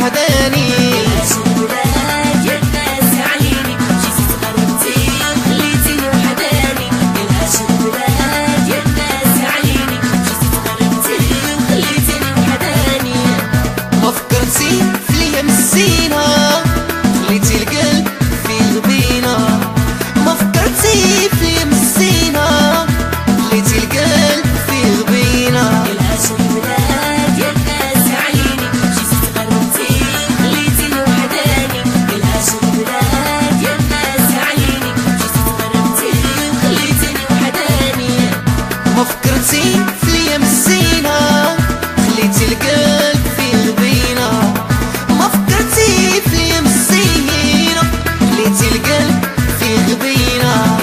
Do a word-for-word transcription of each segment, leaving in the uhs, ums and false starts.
وحداني. ما فكرتي فيا مسينا خليتي القلب في الغبينة. ما فكرتي فيا مسينا خليتي القلب في الغبينة. ما فكرتي فيا مسينا خليتي القلب في الغبينة. ما فكرتي فيا مسينا خليتي القلب في الغبينة.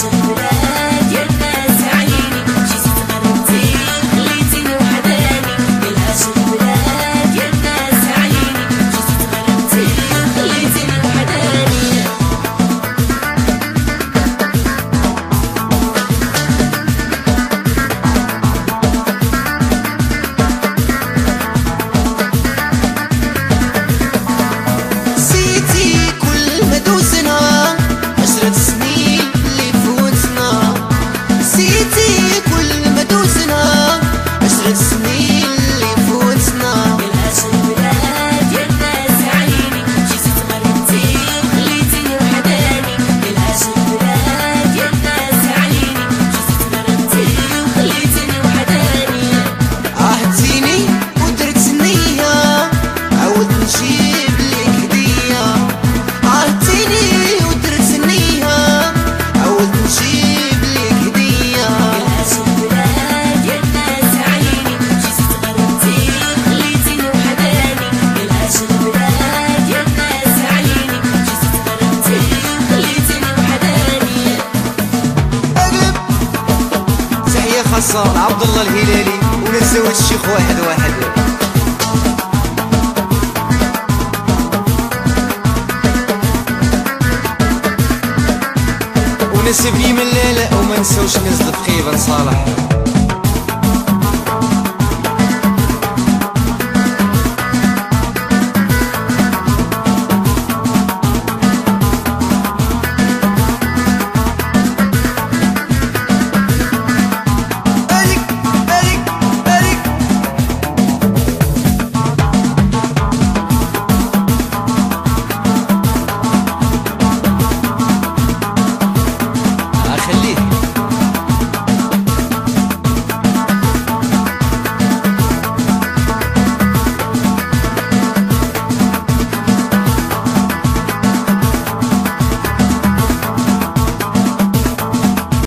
خاصة عبد الله الهلالي ونتزوج الشيخ واحد واحد. ونسيب لي من الليلة وما نسوش نزل في خيبة صالح.